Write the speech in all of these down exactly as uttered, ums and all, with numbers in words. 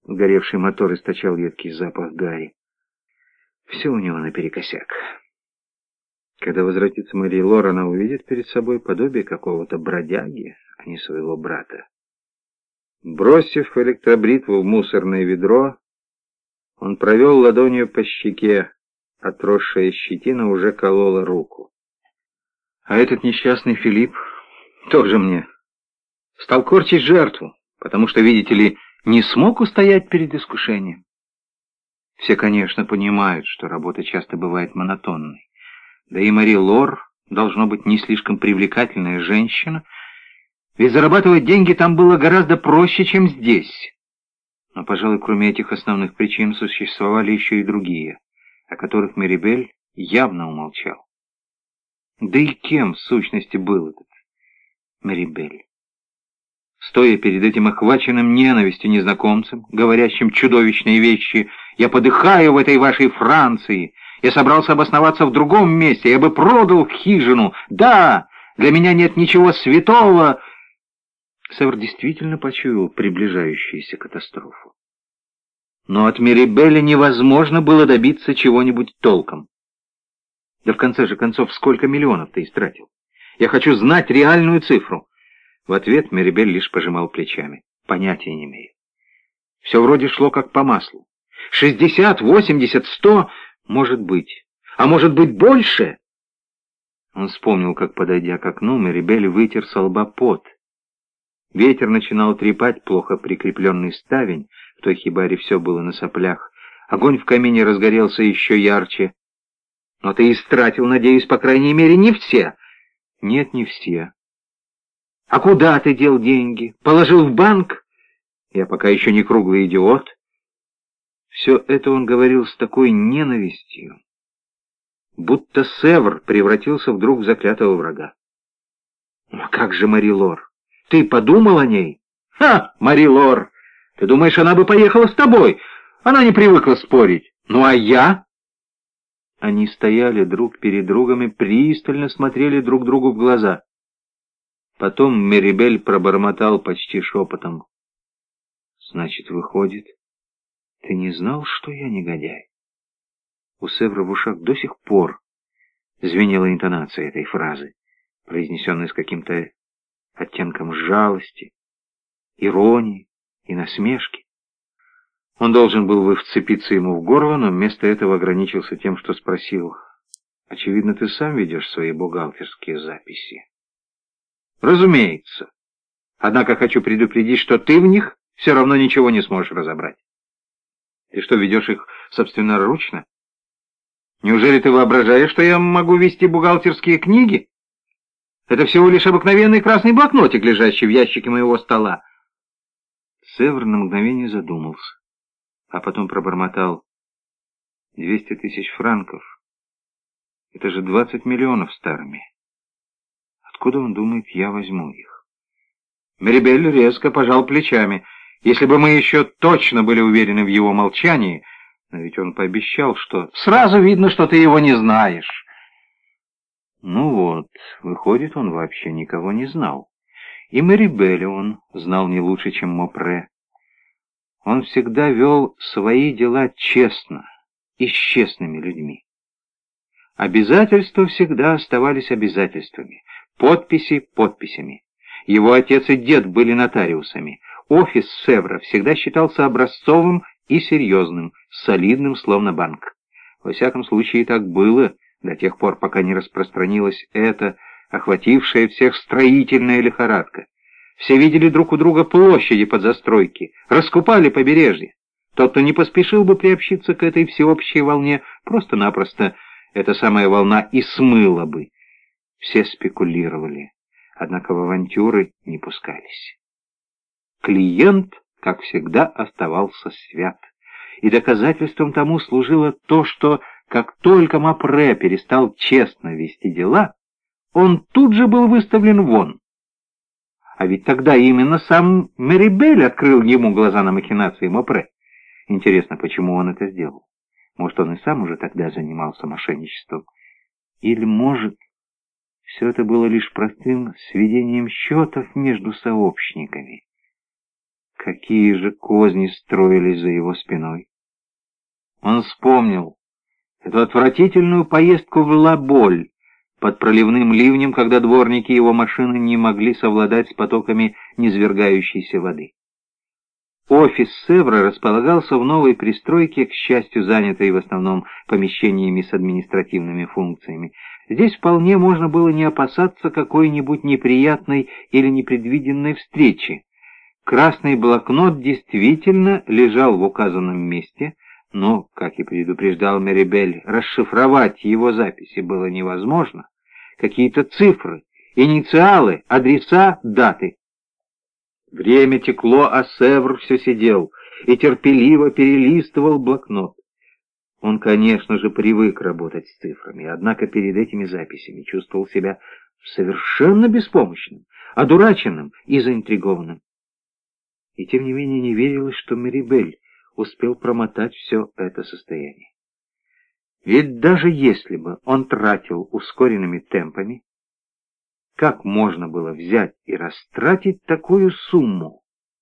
Сгоревший мотор источал едкий запах гари. Все у него наперекосяк. Когда возвратится Мэри Лор, она увидит перед собой подобие какого-то бродяги, а не своего брата. Бросив электробритву в мусорное ведро, он провел ладонью по щеке. Отросшая щетина уже колола руку. А этот несчастный Филипп тоже мне стал корчить жертву, потому что, видите ли, не смог устоять перед искушением. Все, конечно, понимают, что работа часто бывает монотонной. Да и Мэри Лор должно быть не слишком привлекательная женщина, ведь зарабатывать деньги там было гораздо проще, чем здесь. Но, пожалуй, кроме этих основных причин существовали еще и другие, о которых Мерибель явно умолчал. Да и кем, в сущности, был этот Мерибель? Стоя перед этим охваченным ненавистью незнакомцем, говорящим чудовищные вещи: «Я подыхаю в этой вашей Франции, я собрался обосноваться в другом месте, я бы продал хижину, да, для меня нет ничего святого», Север действительно почуял приближающуюся катастрофу. Но от Мерибеля невозможно было добиться чего-нибудь толком. Да в конце же концов, сколько миллионов ты истратил? Я хочу знать реальную цифру. В ответ Мерибель лишь пожимал плечами. Понятия не имею. Все вроде шло как по маслу. Шестьдесят, восемьдесят, сто, может быть. А может быть больше? Он вспомнил, как, подойдя к окну, Мерибель вытер со лба пот. Ветер начинал трепать плохо прикрепленный ставень, в той хибаре все было на соплях. Огонь в камине разгорелся еще ярче. «Но ты истратил, надеюсь, по крайней мере, не все». «Нет, не все». «А куда ты дел деньги? Положил в банк?» «Я пока еще не круглый идиот». Все это он говорил с такой ненавистью, будто Севр превратился вдруг в заклятого врага. «Ну как же Мэри Лор? Ты подумал о ней?» «Ха, Мэри Лор! Ты думаешь, она бы поехала с тобой? Она не привыкла спорить. Ну а я?» Они стояли друг перед другом и пристально смотрели друг другу в глаза. Потом Мерибель пробормотал почти шепотом: «Значит, выходит, ты не знал, что я негодяй?» У Севра в ушах до сих пор звенела интонация этой фразы, произнесенная с каким-то оттенком жалости, иронии и насмешки. Он должен был бы вцепиться ему в горло, но вместо этого ограничился тем, что спросил: «Очевидно, ты сам ведешь свои бухгалтерские записи?» «Разумеется. Однако хочу предупредить, что ты в них все равно ничего не сможешь разобрать». «Ты что, ведешь их собственноручно? Неужели ты воображаешь, что я могу вести бухгалтерские книги? Это всего лишь обыкновенный красный блокнотик, лежащий в ящике моего стола». Севр на мгновение задумался, а потом пробормотал: «Двести тысяч франков. Это же двадцать миллионов старыми. Откуда, он думает, я возьму их?» Мерибель резко пожал плечами. Если бы мы еще точно были уверены в его молчании, но ведь он пообещал, что... «Сразу видно, что ты его не знаешь». Ну вот, выходит, он вообще никого не знал. И Мерибеля он знал не лучше, чем Мопре. Он всегда вел свои дела честно и с честными людьми. Обязательства всегда оставались обязательствами, подписи подписями. Его отец и дед были нотариусами. Офис Севра всегда считался образцовым и серьезным, солидным, словно банк. Во всяком случае, так было до тех пор, пока не распространилась эта, охватившая всех строительная лихорадка. Все видели друг у друга площади под застройки, раскупали побережье. Тот, кто не поспешил бы приобщиться к этой всеобщей волне, просто-напросто эта самая волна и смыла бы. Все спекулировали, однако в авантюры не пускались. Клиент, как всегда, оставался свят. И доказательством тому служило то, что, как только Мопре перестал честно вести дела, он тут же был выставлен вон. А ведь тогда именно сам Мерибель открыл ему глаза на махинации Мопре. Интересно, почему он это сделал? Может, он и сам уже тогда занимался мошенничеством? Или, может, все это было лишь простым сведением счетов между сообщниками? какие же козни строились за его спиной. Он вспомнил эту отвратительную поездку в Ла-Боль под проливным ливнем, когда дворники его машины не могли совладать с потоками низвергающейся воды. Офис Севра располагался в новой пристройке, к счастью, занятой в основном помещениями с административными функциями. Здесь вполне можно было не опасаться какой-нибудь неприятной или непредвиденной встречи. Красный блокнот действительно лежал в указанном месте, но, как и предупреждал Мерибель, расшифровать его записи было невозможно. Какие-то цифры, инициалы, адреса, даты. Время текло, а Севр все сидел и терпеливо перелистывал блокнот. Он, конечно же, привык работать с цифрами, однако перед этими записями чувствовал себя совершенно беспомощным, одураченным и заинтригованным. И тем не менее не верилось, что Мерибель успел промотать все это состояние. Ведь даже если бы он тратил ускоренными темпами, как можно было взять и растратить такую сумму?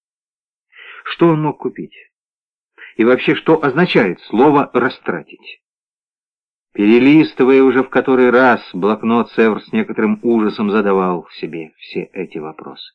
Что он мог купить? И вообще, что означает слово «растратить»? Перелистывая уже в который раз блокнот, Севр с некоторым ужасом задавал себе все эти вопросы.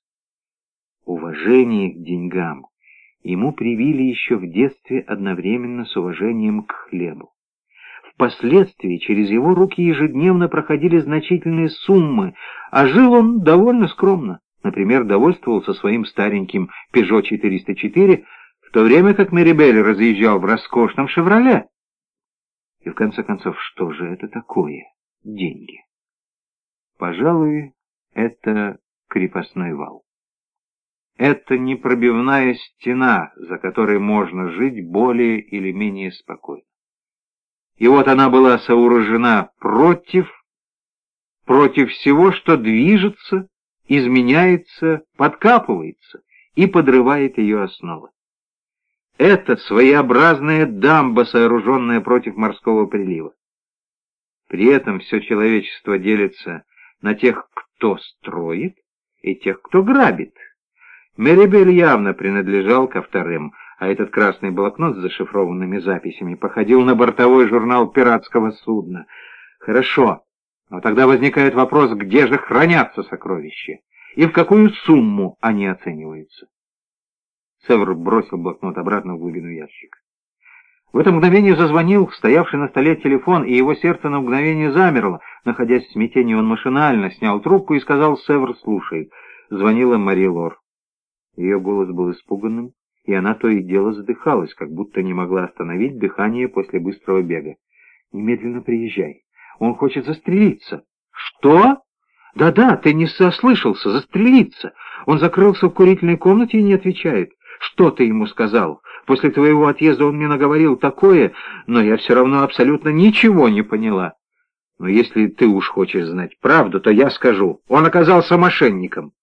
Уважение к деньгам ему привили еще в детстве одновременно с уважением к хлебу. Впоследствии через его руки ежедневно проходили значительные суммы, а жил он довольно скромно. Например, довольствовался своим стареньким Пежо четыреста четыре, в то время как Мерибель разъезжал в роскошном «Шевроле». И в конце концов, что же это такое деньги? Пожалуй, это крепостной вал. Это непробивная стена, за которой можно жить более или менее спокойно. И вот она была сооружена против, против всего, что движется, изменяется, подкапывается и подрывает ее основы. Это своеобразная дамба, сооруженная против морского прилива. При этом все человечество делится на тех, кто строит, и тех, кто грабит. Мерибель явно принадлежал ко вторым, а этот красный блокнот с зашифрованными записями походил на бортовой журнал пиратского судна. Хорошо, но тогда возникает вопрос, где же хранятся сокровища и в какую сумму они оцениваются. Севр бросил блокнот обратно в глубину ящика. В это мгновение зазвонил стоявший на столе телефон, и его сердце на мгновение замерло. Находясь в смятении, он машинально снял трубку и сказал: «Севр слушает». Звонила Мари Лор. Ее голос был испуганным, и она то и дело задыхалась, как будто не могла остановить дыхание после быстрого бега. «Немедленно приезжай. Он хочет застрелиться». «Что?» «Да-да, ты не сослышался, застрелиться. Он закрылся в курительной комнате и не отвечает. Что ты ему сказал? После твоего отъезда он мне наговорил такое, но я все равно абсолютно ничего не поняла. Но если ты уж хочешь знать правду, то я скажу. Он оказался мошенником».